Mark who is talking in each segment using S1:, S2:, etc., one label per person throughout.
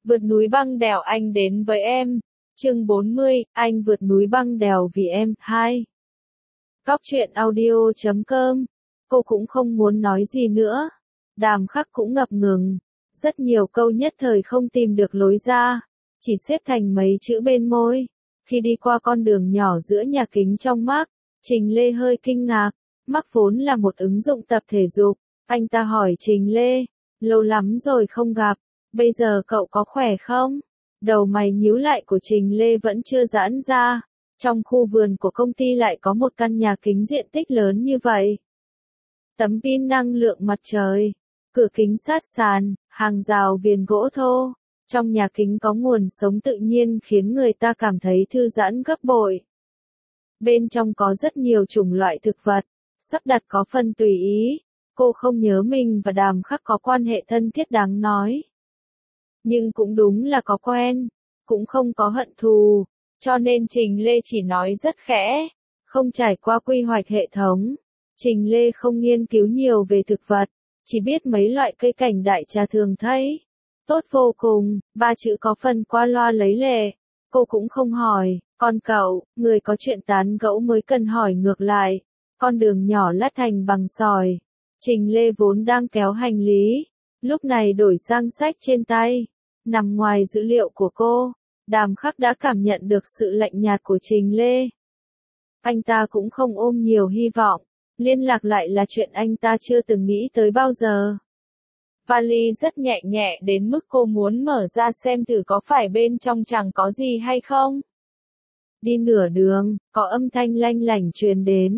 S1: Vượt núi băng đèo anh đến với em. Chương 40, anh vượt núi băng đèo vì em. 2. Góc truyện audio.com. Cô cũng không muốn nói gì nữa. Đàm Khắc cũng ngập ngừng. Rất nhiều câu nhất thời không tìm được lối ra. Chỉ xếp thành mấy chữ bên môi. Khi đi qua con đường nhỏ giữa nhà kính trong Mark, Trình Lê hơi kinh ngạc. Mark vốn là một ứng dụng tập thể dục. Anh ta hỏi Trình Lê, lâu lắm rồi không gặp, bây giờ cậu có khỏe không? Đầu mày nhíu lại của Trình Lê vẫn chưa giãn ra. Trong khu vườn của công ty lại có một căn nhà kính diện tích lớn như vậy. Tấm pin năng lượng mặt trời, cửa kính sát sàn, hàng rào viền gỗ thô. Trong nhà kính có nguồn sống tự nhiên khiến người ta cảm thấy thư giãn gấp bội. Bên trong có rất nhiều chủng loại thực vật, sắp đặt có phần tùy ý. Cô không nhớ mình và Đàm Khắc có quan hệ thân thiết đáng nói. Nhưng cũng đúng là có quen, cũng không có hận thù, cho nên Trình Lê chỉ nói rất khẽ, không trải qua quy hoạch hệ thống. Trình Lê không nghiên cứu nhiều về thực vật, chỉ biết mấy loại cây cảnh đại trà thường thấy. Tốt vô cùng, ba chữ có phần qua loa lấy lệ. Cô cũng không hỏi, còn cậu, người có chuyện tán gẫu mới cần hỏi ngược lại. Con đường nhỏ lát thành bằng sỏi. Trình Lê vốn đang kéo hành lý, lúc này đổi sang sách trên tay. Nằm ngoài dữ liệu của cô, Đàm Khắc đã cảm nhận được sự lạnh nhạt của Trình Lê. Anh ta cũng không ôm nhiều hy vọng, liên lạc lại là chuyện anh ta chưa từng nghĩ tới bao giờ. Vali rất nhẹ nhẹ đến mức cô muốn mở ra xem thử có phải bên trong chẳng có gì hay không. Đi nửa đường, có âm thanh lanh lảnh truyền đến.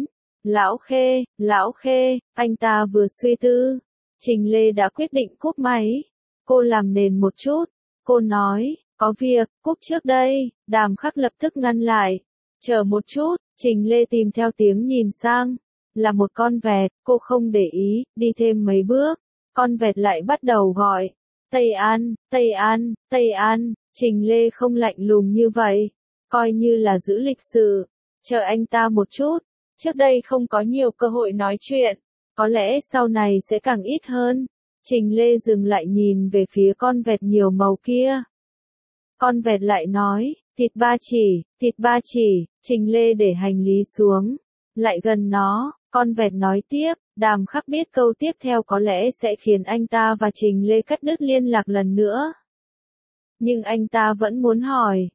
S1: Lão Khê, anh ta vừa suy tư. Trình Lê đã quyết định cúp máy. Cô làm nền một chút. Cô nói, có việc, cúp trước đây. Đàm Khắc lập tức ngăn lại. Chờ một chút, Trình Lê tìm theo tiếng nhìn sang. Là một con vẹt, cô không để ý, đi thêm mấy bước. Con vẹt lại bắt đầu gọi. Tây An, Tây An, Tây An. Trình Lê không lạnh lùng như vậy. Coi như là giữ lịch sự. Chờ anh ta một chút. Trước đây không có nhiều cơ hội nói chuyện, có lẽ sau này sẽ càng ít hơn. Trình Lê dừng lại nhìn về phía con vẹt nhiều màu kia. Con vẹt lại nói, thịt ba chỉ, Trình Lê để hành lý xuống, lại gần nó, con vẹt nói tiếp. Đàm Khắc biết câu tiếp theo có lẽ sẽ khiến anh ta và Trình Lê cắt đứt liên lạc lần nữa. Nhưng anh ta vẫn muốn hỏi.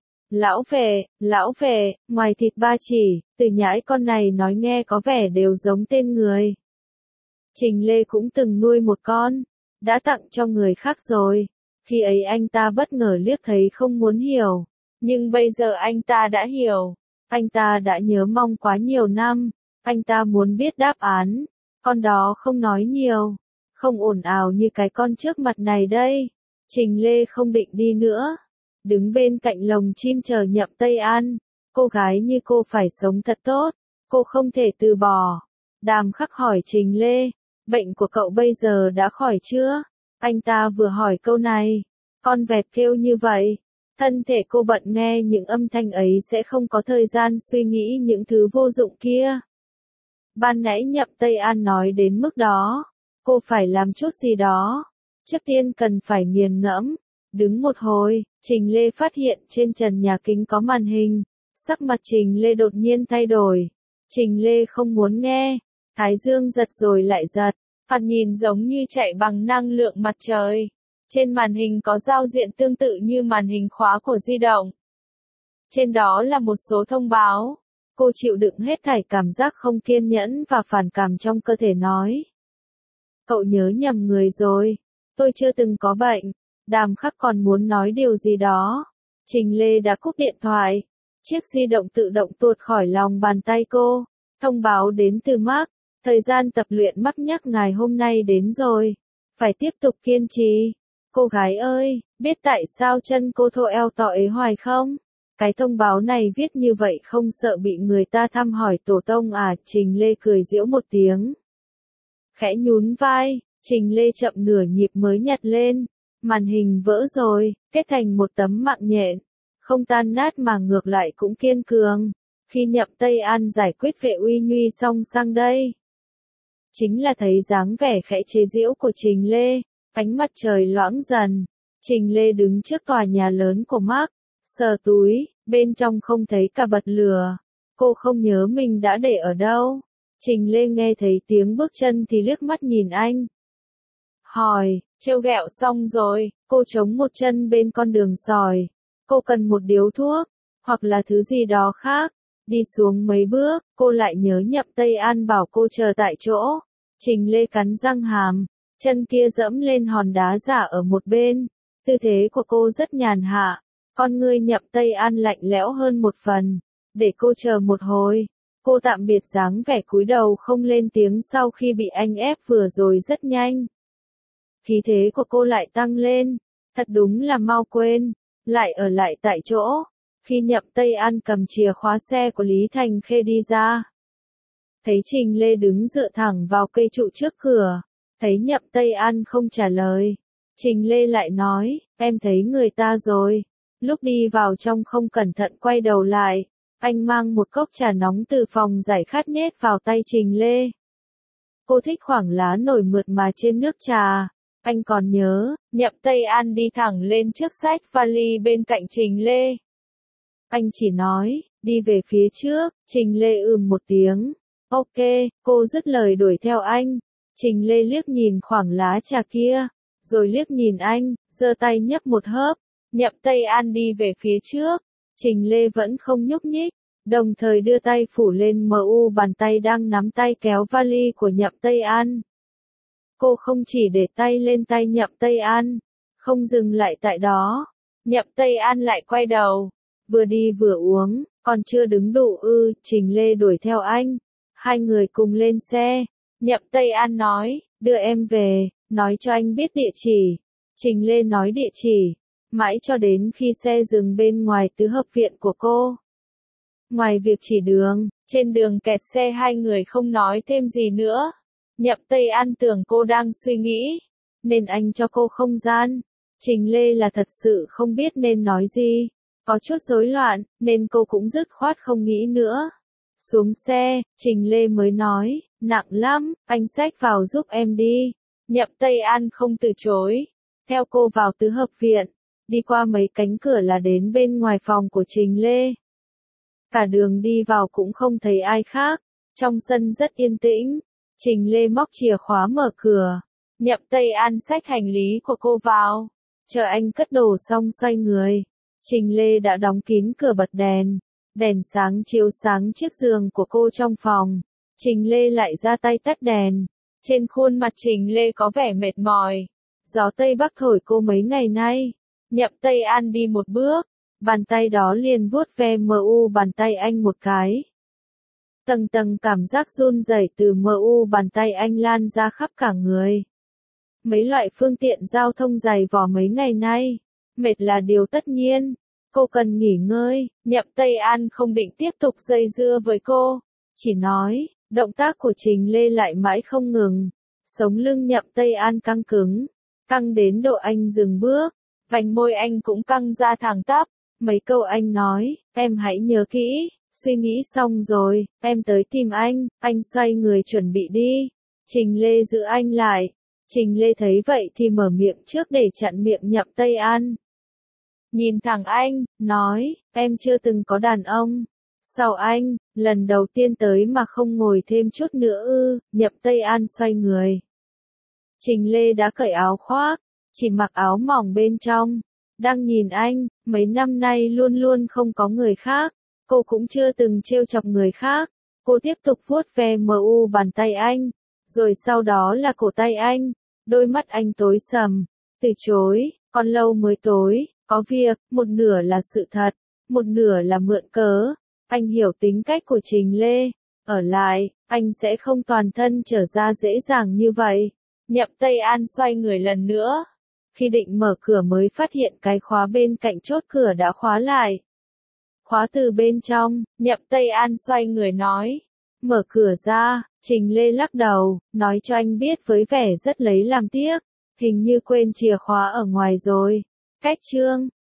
S1: Lão về, ngoài thịt ba chỉ, từ nhãi con này nói nghe có vẻ đều giống tên người. Trình Lê cũng từng nuôi một con, đã tặng cho người khác rồi. Khi ấy anh ta bất ngờ liếc thấy không muốn hiểu, nhưng bây giờ anh ta đã hiểu. Anh ta đã nhớ mong quá nhiều năm, anh ta muốn biết đáp án. Con đó không nói nhiều, không ồn ào như cái con trước mặt này đây. Trình Lê không định đi nữa. Đứng bên cạnh lồng chim chờ Nhậm Tây An, cô gái như cô phải sống thật tốt, cô không thể từ bỏ. Đàm Khắc hỏi Trình Lê, bệnh của cậu bây giờ đã khỏi chưa? Anh ta vừa hỏi câu này, con vẹt kêu như vậy, thân thể cô bận nghe những âm thanh ấy sẽ không có thời gian suy nghĩ những thứ vô dụng kia. Ban nãy Nhậm Tây An nói đến mức đó, cô phải làm chút gì đó, trước tiên cần phải nghiền ngẫm. Đứng một hồi, Trình Lê phát hiện trên trần nhà kính có màn hình. Sắc mặt Trình Lê đột nhiên thay đổi. Trình Lê không muốn nghe. Thái dương giật rồi lại giật. Thoạt nhìn giống như chạy bằng năng lượng mặt trời. Trên màn hình có giao diện tương tự như màn hình khóa của di động. Trên đó là một số thông báo. Cô chịu đựng hết thảy cảm giác không kiên nhẫn và phản cảm trong cơ thể nói. Cậu nhớ nhầm người rồi. Tôi chưa từng có bệnh. Đàm Khắc còn muốn nói điều gì đó. Trình Lê đã cúp điện thoại. Chiếc di động tự động tuột khỏi lòng bàn tay cô. Thông báo đến từ Mark. Thời gian tập luyện Mark nhắc ngài hôm nay đến rồi. Phải tiếp tục kiên trì. Cô gái ơi, biết tại sao chân cô thô eo to ế hoài không? Cái thông báo này viết như vậy không sợ bị người ta thăm hỏi tổ tông à? Trình Lê cười giễu một tiếng. Khẽ nhún vai, Trình Lê chậm nửa nhịp mới nhặt lên. Màn hình vỡ rồi, kết thành một tấm mạng nhện. Không tan nát mà ngược lại cũng kiên cường. Khi Nhậm Tây An giải quyết Vệ Uy Nhuy xong sang đây. Chính là thấy dáng vẻ khẽ chế giễu của Trình Lê. Ánh mặt trời loãng dần. Trình Lê đứng trước tòa nhà lớn của Mark, sờ túi, bên trong không thấy cả bật lửa. Cô không nhớ mình đã để ở đâu. Trình Lê nghe thấy tiếng bước chân thì liếc mắt nhìn anh. Hỏi, trêu ghẹo xong rồi, cô chống một chân bên con đường sỏi. Cô cần một điếu thuốc, hoặc là thứ gì đó khác. Đi xuống mấy bước, cô lại nhớ Nhậm Tây An bảo cô chờ tại chỗ. Trình Lê cắn răng hàm, chân kia dẫm lên hòn đá giả ở một bên. Tư thế của cô rất nhàn hạ, con ngươi Nhậm Tây An lạnh lẽo hơn một phần. Để cô chờ một hồi. Cô tạm biệt dáng vẻ cúi đầu không lên tiếng sau khi bị anh ép vừa rồi rất nhanh. Khí thế của cô lại tăng lên, thật đúng là mau quên, lại ở lại tại chỗ. Khi Nhậm Tây An cầm chìa khóa xe của Lý Thành Khê đi ra, thấy Trình Lê đứng dựa thẳng vào cây trụ trước cửa, thấy Nhậm Tây An không trả lời. Trình Lê lại nói, em thấy người ta rồi. Lúc đi vào trong không cẩn thận quay đầu lại, anh mang một cốc trà nóng từ phòng giải khát nhét vào tay Trình Lê. Cô thích khoảng lá nổi mượt mà trên nước trà. Anh còn nhớ, Nhậm Tây An đi thẳng lên trước xách vali bên cạnh Trình Lê. Anh chỉ nói, đi về phía trước, Trình Lê một tiếng. Ok, cô dứt lời đuổi theo anh. Trình Lê liếc nhìn khoảng lá trà kia, rồi liếc nhìn anh, giơ tay nhấp một hớp. Nhậm Tây An đi về phía trước, Trình Lê vẫn không nhúc nhích, đồng thời đưa tay phủ lên bàn tay đang nắm tay kéo vali của Nhậm Tây An. Cô không chỉ để tay lên tay Nhậm Tây An, không dừng lại tại đó. Nhậm Tây An lại quay đầu, vừa đi vừa uống, còn chưa đứng đủ Trình Lê đuổi theo anh. Hai người cùng lên xe. Nhậm Tây An nói, đưa em về, nói cho anh biết địa chỉ. Trình Lê nói địa chỉ, mãi cho đến khi xe dừng bên ngoài tứ hợp viện của cô. Ngoài việc chỉ đường, trên đường kẹt xe hai người không nói thêm gì nữa. Nhậm Tây An tưởng cô đang suy nghĩ, nên anh cho cô không gian. Trình Lê là thật sự không biết nên nói gì, có chút rối loạn, nên cô cũng dứt khoát không nghĩ nữa. Xuống xe, Trình Lê mới nói, nặng lắm, anh xách vào giúp em đi. Nhậm Tây An không từ chối, theo cô vào tứ hợp viện, đi qua mấy cánh cửa là đến bên ngoài phòng của Trình Lê. Cả đường đi vào cũng không thấy ai khác, trong sân rất yên tĩnh. Trình Lê móc chìa khóa mở cửa, Nhậm Tây An xách hành lý của cô vào, chờ anh cất đồ xong xoay người. Trình Lê đã đóng kín cửa bật đèn, đèn sáng chiếu sáng chiếc giường của cô trong phòng. Trình Lê lại ra tay tắt đèn, trên khuôn mặt Trình Lê có vẻ mệt mỏi. Gió Tây Bắc thổi cô mấy ngày nay. Nhậm Tây An đi một bước, bàn tay đó liền vuốt ve bàn tay anh một cái. Tầng tầng cảm giác run rẩy từ bàn tay anh lan ra khắp cả người. Mấy loại phương tiện giao thông dày vò mấy ngày nay, mệt là điều tất nhiên. Cô cần nghỉ ngơi. Nhậm Tây An không định tiếp tục dây dưa với cô, chỉ nói, động tác của Trình Lê lại mãi không ngừng. Sống lưng Nhậm Tây An căng cứng, căng đến độ anh dừng bước, vành môi anh cũng căng ra thẳng tắp. Mấy câu anh nói, em hãy nhớ kỹ. Suy nghĩ xong rồi, em tới tìm anh xoay người chuẩn bị đi. Trình Lê giữ anh lại. Trình Lê thấy vậy thì mở miệng trước để chặn miệng Nhậm Tây An. Nhìn thẳng anh, nói, em chưa từng có đàn ông. Sau anh, lần đầu tiên tới mà không ngồi thêm chút nữa Nhậm Tây An xoay người. Trình Lê đã cởi áo khoác, chỉ mặc áo mỏng bên trong. Đang nhìn anh, mấy năm nay luôn luôn không có người khác. Cô cũng chưa từng trêu chọc người khác. Cô tiếp tục vuốt ve bàn tay anh, rồi sau đó là cổ tay anh. Đôi mắt anh tối sầm, từ chối, còn lâu mới tối, có việc, một nửa là sự thật, một nửa là mượn cớ. Anh hiểu tính cách của Trình Lê, ở lại, anh sẽ không toàn thân trở ra dễ dàng như vậy. Nhậm Tây An xoay người lần nữa. Khi định mở cửa mới phát hiện cái khóa bên cạnh chốt cửa đã khóa lại. Khóa từ bên trong, Nhậm Tây An xoay người nói. Mở cửa ra, Trình Lê lắc đầu, nói cho anh biết với vẻ rất lấy làm tiếc. Hình như quên chìa khóa ở ngoài rồi. Cách chương